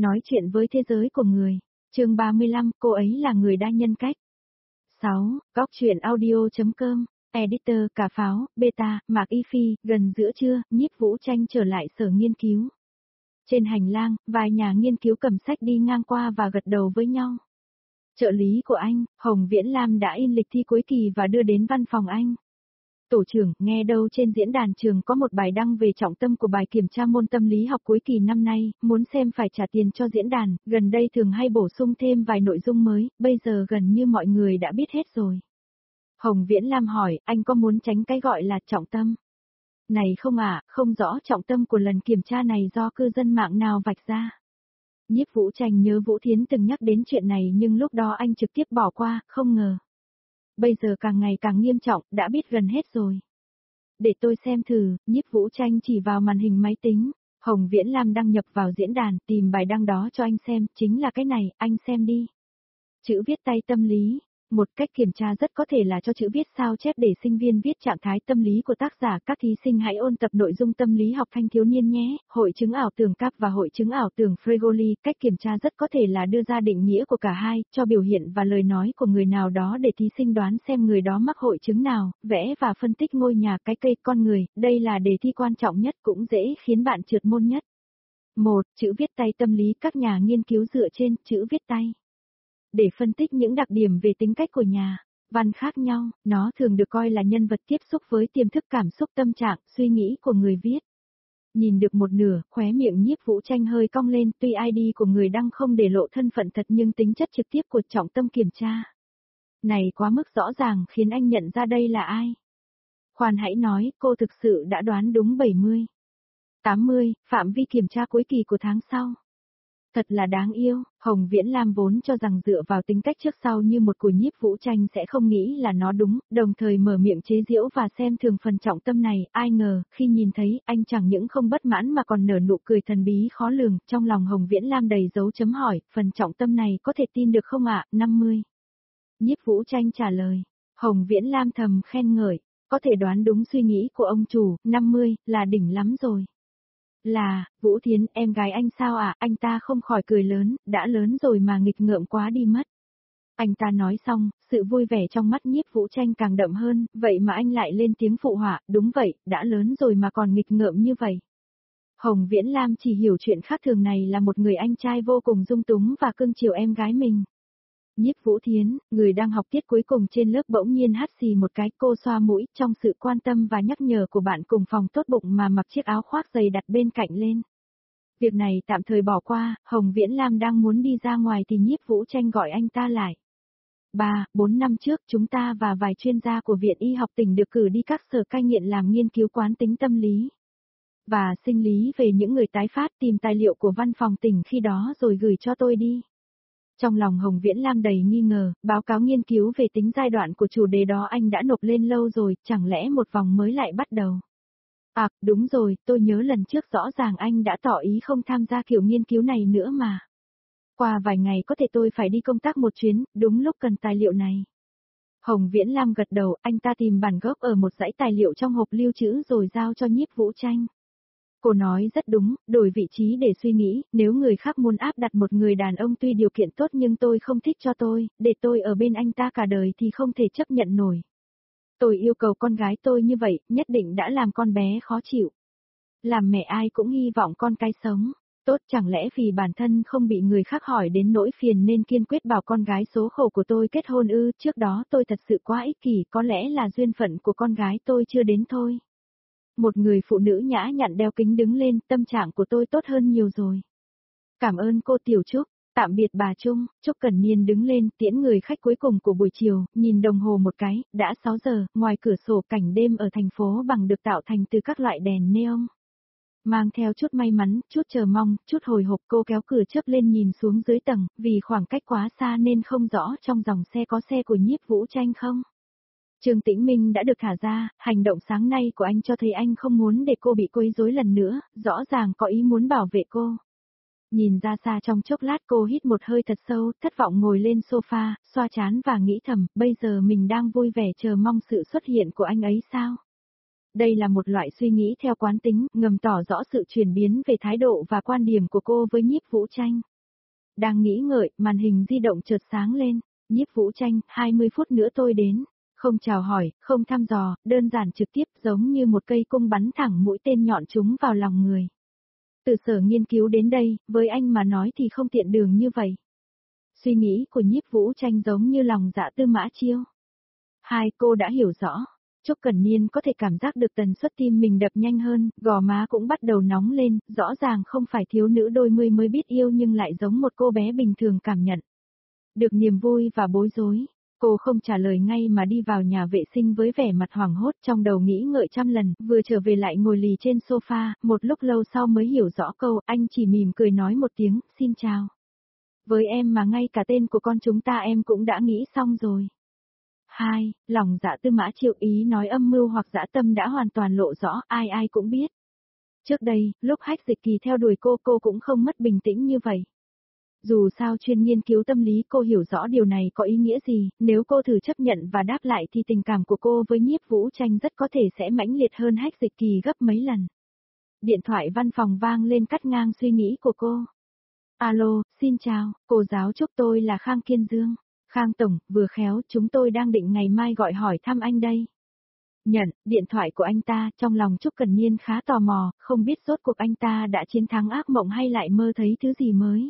Nói chuyện với thế giới của người. Chương 35, cô ấy là người đa nhân cách. 6. Góc truyện audio.com. Editor, Cà Pháo, Beta, Mạc Y Phi. Gần giữa trưa, Nhiếp Vũ Tranh trở lại sở nghiên cứu. Trên hành lang, vài nhà nghiên cứu cầm sách đi ngang qua và gật đầu với nhau. Trợ lý của anh, Hồng Viễn Lam đã in lịch thi cuối kỳ và đưa đến văn phòng anh. Tổ trưởng, nghe đâu trên diễn đàn trường có một bài đăng về trọng tâm của bài kiểm tra môn tâm lý học cuối kỳ năm nay, muốn xem phải trả tiền cho diễn đàn, gần đây thường hay bổ sung thêm vài nội dung mới, bây giờ gần như mọi người đã biết hết rồi. Hồng Viễn Lam hỏi, anh có muốn tránh cái gọi là trọng tâm? Này không ạ, không rõ trọng tâm của lần kiểm tra này do cư dân mạng nào vạch ra. Nhiếp Vũ Tranh nhớ Vũ Thiến từng nhắc đến chuyện này nhưng lúc đó anh trực tiếp bỏ qua, không ngờ. Bây giờ càng ngày càng nghiêm trọng, đã biết gần hết rồi. Để tôi xem thử, Nhiếp Vũ Tranh chỉ vào màn hình máy tính. Hồng Viễn Lam đăng nhập vào diễn đàn, tìm bài đăng đó cho anh xem, chính là cái này, anh xem đi. Chữ viết tay tâm lý. Một cách kiểm tra rất có thể là cho chữ viết sao chép để sinh viên viết trạng thái tâm lý của tác giả. Các thí sinh hãy ôn tập nội dung tâm lý học thanh thiếu niên nhé. Hội chứng ảo tưởng Cap và hội chứng ảo tưởng Fregoli. Cách kiểm tra rất có thể là đưa ra định nghĩa của cả hai, cho biểu hiện và lời nói của người nào đó để thí sinh đoán xem người đó mắc hội chứng nào, vẽ và phân tích ngôi nhà, cái cây, con người. Đây là đề thi quan trọng nhất, cũng dễ khiến bạn trượt môn nhất. 1. Chữ viết tay tâm lý. Các nhà nghiên cứu dựa trên chữ viết tay để phân tích những đặc điểm về tính cách của nhà văn khác nhau, nó thường được coi là nhân vật tiếp xúc với tiềm thức, cảm xúc, tâm trạng, suy nghĩ của người viết. Nhìn được một nửa, khóe miệng Nhiếp Vũ Tranh hơi cong lên, tuy ID của người đăng không để lộ thân phận thật nhưng tính chất trực tiếp của trọng tâm kiểm tra này quá mức rõ ràng khiến anh nhận ra đây là ai. Khoan hãy nói, cô thực sự đã đoán đúng 70. 80, phạm vi kiểm tra cuối kỳ của tháng sau. Thật là đáng yêu, Hồng Viễn Lam vốn cho rằng dựa vào tính cách trước sau như một của Nhiếp Vũ Tranh sẽ không nghĩ là nó đúng, đồng thời mở miệng chế giễu và xem thường phần trọng tâm này, ai ngờ, khi nhìn thấy, anh chẳng những không bất mãn mà còn nở nụ cười thần bí khó lường, trong lòng Hồng Viễn Lam đầy dấu chấm hỏi, phần trọng tâm này có thể tin được không ạ, 50. Nhiếp Vũ Tranh trả lời, Hồng Viễn Lam thầm khen ngợi, có thể đoán đúng suy nghĩ của ông chủ, 50, là đỉnh lắm rồi. Là, Vũ Thiến, em gái anh sao ạ, anh ta không khỏi cười lớn, đã lớn rồi mà nghịch ngợm quá đi mất. Anh ta nói xong, sự vui vẻ trong mắt Nhiếp Vũ Tranh càng đậm hơn, vậy mà anh lại lên tiếng phụ họa, đúng vậy, đã lớn rồi mà còn nghịch ngợm như vậy. Hồng Viễn Lam chỉ hiểu chuyện khác thường này là một người anh trai vô cùng dung túng và cưng chiều em gái mình. Nhiếp Vũ Thiến, người đang học tiết cuối cùng trên lớp bỗng nhiên hắt xì một cái, cô xoa mũi, trong sự quan tâm và nhắc nhở của bạn cùng phòng tốt bụng mà mặc chiếc áo khoác dày đặt bên cạnh lên. Việc này tạm thời bỏ qua, Hồng Viễn Lam đang muốn đi ra ngoài thì Nhiếp Vũ Tranh gọi anh ta lại. 3-4 năm trước chúng ta và vài chuyên gia của Viện Y học tỉnh được cử đi các sở cai nghiện làm nghiên cứu quán tính tâm lý và sinh lý về những người tái phát, tìm tài liệu của văn phòng tỉnh khi đó rồi gửi cho tôi đi. Trong lòng Hồng Viễn Lam đầy nghi ngờ, báo cáo nghiên cứu về tính giai đoạn của chủ đề đó anh đã nộp lên lâu rồi, chẳng lẽ một vòng mới lại bắt đầu? À, đúng rồi, tôi nhớ lần trước rõ ràng anh đã tỏ ý không tham gia kiểu nghiên cứu này nữa mà. Qua vài ngày có thể tôi phải đi công tác một chuyến, đúng lúc cần tài liệu này. Hồng Viễn Lam gật đầu, anh ta tìm bản gốc ở một dãy tài liệu trong hộp lưu trữ rồi giao cho Nhiếp Vũ Tranh. Cô nói rất đúng, đổi vị trí để suy nghĩ, nếu người khác muốn áp đặt một người đàn ông tuy điều kiện tốt nhưng tôi không thích cho tôi, để tôi ở bên anh ta cả đời thì không thể chấp nhận nổi. Tôi yêu cầu con gái tôi như vậy, nhất định đã làm con bé khó chịu. Làm mẹ ai cũng hy vọng con cái sống. Tốt, chẳng lẽ vì bản thân không bị người khác hỏi đến nỗi phiền nên kiên quyết bảo con gái số khổ của tôi kết hôn ư, trước đó tôi thật sự quá ích kỷ, có lẽ là duyên phận của con gái tôi chưa đến thôi. Một người phụ nữ nhã nhặn đeo kính đứng lên, tâm trạng của tôi tốt hơn nhiều rồi. Cảm ơn cô Tiểu Trúc, tạm biệt bà Trung, Trúc Cẩn Niên đứng lên tiễn người khách cuối cùng của buổi chiều, nhìn đồng hồ một cái, đã 6 giờ, ngoài cửa sổ cảnh đêm ở thành phố bằng được tạo thành từ các loại đèn neon. Mang theo chút may mắn, chút chờ mong, chút hồi hộp cô kéo cửa chớp lên nhìn xuống dưới tầng, vì khoảng cách quá xa nên không rõ trong dòng xe có xe của Nhiếp Vũ Tranh không. Trương Tĩnh Minh đã được thả ra, hành động sáng nay của anh cho thấy anh không muốn để cô bị quấy rối lần nữa, rõ ràng có ý muốn bảo vệ cô. Nhìn ra xa trong chốc lát cô hít một hơi thật sâu, thất vọng ngồi lên sofa, xoa trán và nghĩ thầm, bây giờ mình đang vui vẻ chờ mong sự xuất hiện của anh ấy sao? Đây là một loại suy nghĩ theo quán tính, ngầm tỏ rõ sự chuyển biến về thái độ và quan điểm của cô với Nhiếp Vũ Tranh. Đang nghĩ ngợi, màn hình di động chợt sáng lên. Nhiếp Vũ Tranh, 20 phút nữa tôi đến. Không chào hỏi, không thăm dò, đơn giản trực tiếp giống như một cây cung bắn thẳng mũi tên nhọn trúng vào lòng người. Từ sở nghiên cứu đến đây, với anh mà nói thì không tiện đường như vậy. Suy nghĩ của Nhiếp Vũ Tranh giống như lòng dạ Tư Mã Chiêu. Hai cô đã hiểu rõ. Trúc Cẩn Niên có thể cảm giác được tần suất tim mình đập nhanh hơn, gò má cũng bắt đầu nóng lên, rõ ràng không phải thiếu nữ đôi mươi mới biết yêu nhưng lại giống một cô bé bình thường cảm nhận. Được niềm vui và bối rối, cô không trả lời ngay mà đi vào nhà vệ sinh với vẻ mặt hoảng hốt trong đầu nghĩ ngợi trăm lần, vừa trở về lại ngồi lì trên sofa, một lúc lâu sau mới hiểu rõ câu, anh chỉ mỉm cười nói một tiếng, xin chào. Với em mà ngay cả tên của con chúng ta em cũng đã nghĩ xong rồi. Hai, lòng dạ Tư Mã Chiêu ý nói âm mưu hoặc dã tâm đã hoàn toàn lộ rõ, ai ai cũng biết. Trước đây, lúc Hách Dịch Kỳ theo đuổi cô cũng không mất bình tĩnh như vậy. Dù sao chuyên nghiên cứu tâm lý cô hiểu rõ điều này có ý nghĩa gì, nếu cô thử chấp nhận và đáp lại thì tình cảm của cô với Nhiếp Vũ Tranh rất có thể sẽ mãnh liệt hơn Hách Dịch Kỳ gấp mấy lần. Điện thoại văn phòng vang lên cắt ngang suy nghĩ của cô. Alo, xin chào, cô giáo Trúc tôi là Khang Kiên Dương. Khang Tổng, vừa khéo, chúng tôi đang định ngày mai gọi hỏi thăm anh đây. Nhận, điện thoại của anh ta, trong lòng Trúc Cần Niên khá tò mò, không biết rốt cuộc anh ta đã chiến thắng ác mộng hay lại mơ thấy thứ gì mới.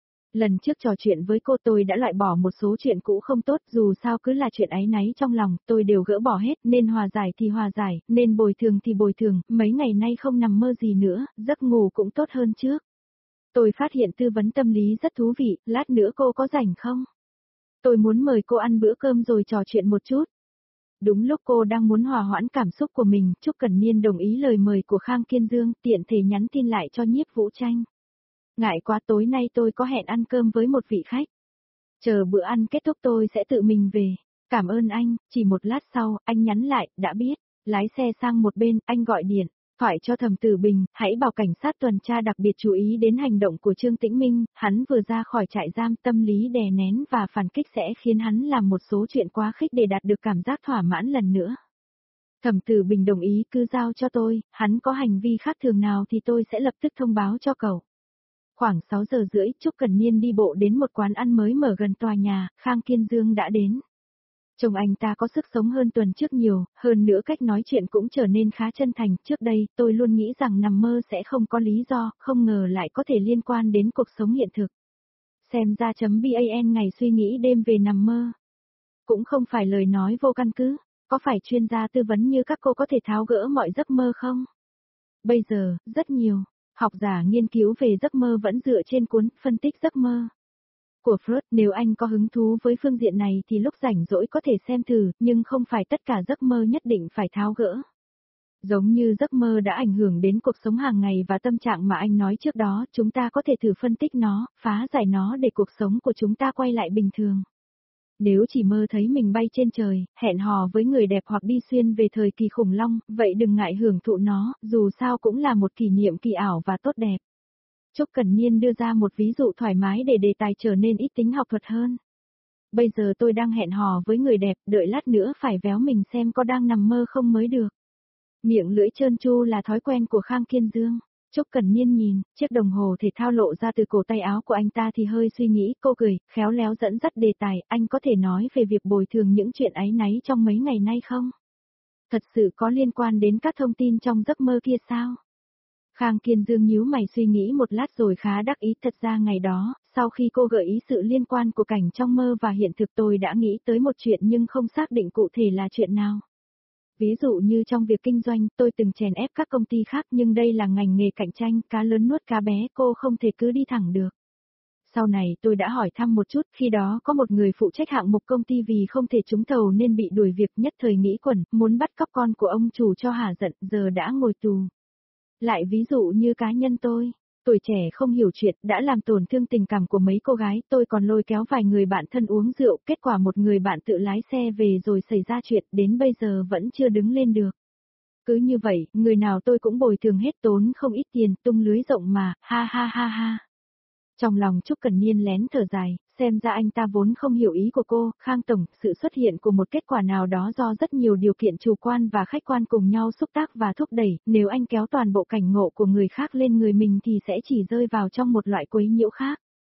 Lần trước trò chuyện với cô tôi đã loại bỏ một số chuyện cũ không tốt, dù sao cứ là chuyện áy náy trong lòng, tôi đều gỡ bỏ hết, nên hòa giải thì hòa giải, nên bồi thường thì bồi thường, mấy ngày nay không nằm mơ gì nữa, giấc ngủ cũng tốt hơn trước. Tôi phát hiện tư vấn tâm lý rất thú vị, lát nữa cô có rảnh không? Tôi muốn mời cô ăn bữa cơm rồi trò chuyện một chút. Đúng lúc cô đang muốn hòa hoãn cảm xúc của mình, Trúc Cẩn Niên đồng ý lời mời của Khang Kiên Dương, tiện thể nhắn tin lại cho Nhiếp Vũ Tranh. Ngại quá, tối nay tôi có hẹn ăn cơm với một vị khách. Chờ bữa ăn kết thúc tôi sẽ tự mình về. Cảm ơn anh, chỉ một lát sau, anh nhắn lại, đã biết. Lái xe sang một bên, anh gọi điện. Thoại cho Thẩm Tử Bình, hãy bảo cảnh sát tuần tra đặc biệt chú ý đến hành động của Trương Tĩnh Minh, hắn vừa ra khỏi trại giam, tâm lý đè nén và phản kích sẽ khiến hắn làm một số chuyện quá khích để đạt được cảm giác thỏa mãn lần nữa. Thẩm Tử Bình đồng ý, cứ giao cho tôi, hắn có hành vi khác thường nào thì tôi sẽ lập tức thông báo cho cậu. Khoảng 6 giờ rưỡi, Trúc Cẩn Niên đi bộ đến một quán ăn mới mở gần tòa nhà, Khang Kiên Dương đã đến. Trông anh ta có sức sống hơn tuần trước nhiều, hơn nữa cách nói chuyện cũng trở nên khá chân thành. Trước đây, tôi luôn nghĩ rằng nằm mơ sẽ không có lý do, không ngờ lại có thể liên quan đến cuộc sống hiện thực. Xem ra .ban ngày suy nghĩ đêm về nằm mơ. Cũng không phải lời nói vô căn cứ, có phải chuyên gia tư vấn như các cô có thể tháo gỡ mọi giấc mơ không? Bây giờ, rất nhiều, học giả nghiên cứu về giấc mơ vẫn dựa trên cuốn phân tích giấc mơ của Freud. Nếu anh có hứng thú với phương diện này thì lúc rảnh rỗi có thể xem thử, nhưng không phải tất cả giấc mơ nhất định phải tháo gỡ. Giống như giấc mơ đã ảnh hưởng đến cuộc sống hàng ngày và tâm trạng mà anh nói trước đó, chúng ta có thể thử phân tích nó, phá giải nó để cuộc sống của chúng ta quay lại bình thường. Nếu chỉ mơ thấy mình bay trên trời, hẹn hò với người đẹp hoặc đi xuyên về thời kỳ khủng long, vậy đừng ngại hưởng thụ nó, dù sao cũng là một kỷ niệm kỳ ảo và tốt đẹp. Trúc Cẩn Niên đưa ra một ví dụ thoải mái để đề tài trở nên ít tính học thuật hơn. Bây giờ tôi đang hẹn hò với người đẹp, đợi lát nữa phải véo mình xem có đang nằm mơ không mới được. Miệng lưỡi trơn tru là thói quen của Khang Kiên Dương. Trúc Cẩn Niên nhìn, chiếc đồng hồ thể thao lộ ra từ cổ tay áo của anh ta thì hơi suy nghĩ, cô cười, khéo léo dẫn dắt đề tài, anh có thể nói về việc bồi thường những chuyện áy náy trong mấy ngày nay không? Thật sự có liên quan đến các thông tin trong giấc mơ kia sao? Khang Kiên Dương nhíu mày suy nghĩ một lát rồi khá đắc ý, thật ra ngày đó, sau khi cô gợi ý sự liên quan của cảnh trong mơ và hiện thực tôi đã nghĩ tới một chuyện nhưng không xác định cụ thể là chuyện nào. Ví dụ như trong việc kinh doanh, tôi từng chèn ép các công ty khác nhưng đây là ngành nghề cạnh tranh, cá lớn nuốt cá bé, cô không thể cứ đi thẳng được. Sau này tôi đã hỏi thăm một chút, khi đó có một người phụ trách hạng mục công ty vì không thể trúng thầu nên bị đuổi việc, nhất thời nghĩ quẩn, muốn bắt cóc con của ông chủ cho hả giận, giờ đã ngồi tù. Lại ví dụ như cá nhân tôi, tuổi trẻ không hiểu chuyện, đã làm tổn thương tình cảm của mấy cô gái, tôi còn lôi kéo vài người bạn thân uống rượu, kết quả một người bạn tự lái xe về rồi xảy ra chuyện, đến bây giờ vẫn chưa đứng lên được. Cứ như vậy, người nào tôi cũng bồi thường hết, tốn không ít tiền, tung lưới rộng mà, ha ha ha ha. Trong lòng Trúc Cẩn Niên lén thở dài, xem ra anh ta vốn không hiểu ý của cô, Khang Tổng, sự xuất hiện của một kết quả nào đó do rất nhiều điều kiện chủ quan và khách quan cùng nhau xúc tác và thúc đẩy, nếu anh kéo toàn bộ cảnh ngộ của người khác lên người mình thì sẽ chỉ rơi vào trong một loại quấy nhiễu khác.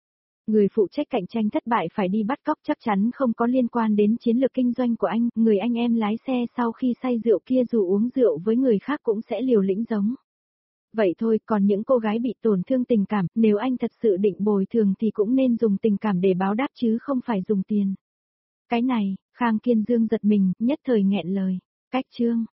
Người phụ trách cạnh tranh thất bại phải đi bắt cóc chắc chắn không có liên quan đến chiến lược kinh doanh của anh, người anh em lái xe sau khi say rượu kia dù uống rượu với người khác cũng sẽ liều lĩnh giống. Vậy thôi, còn những cô gái bị tổn thương tình cảm, nếu anh thật sự định bồi thường thì cũng nên dùng tình cảm để báo đáp chứ không phải dùng tiền. Cái này, Khang Kiên Dương giật mình, nhất thời nghẹn lời. Cách chương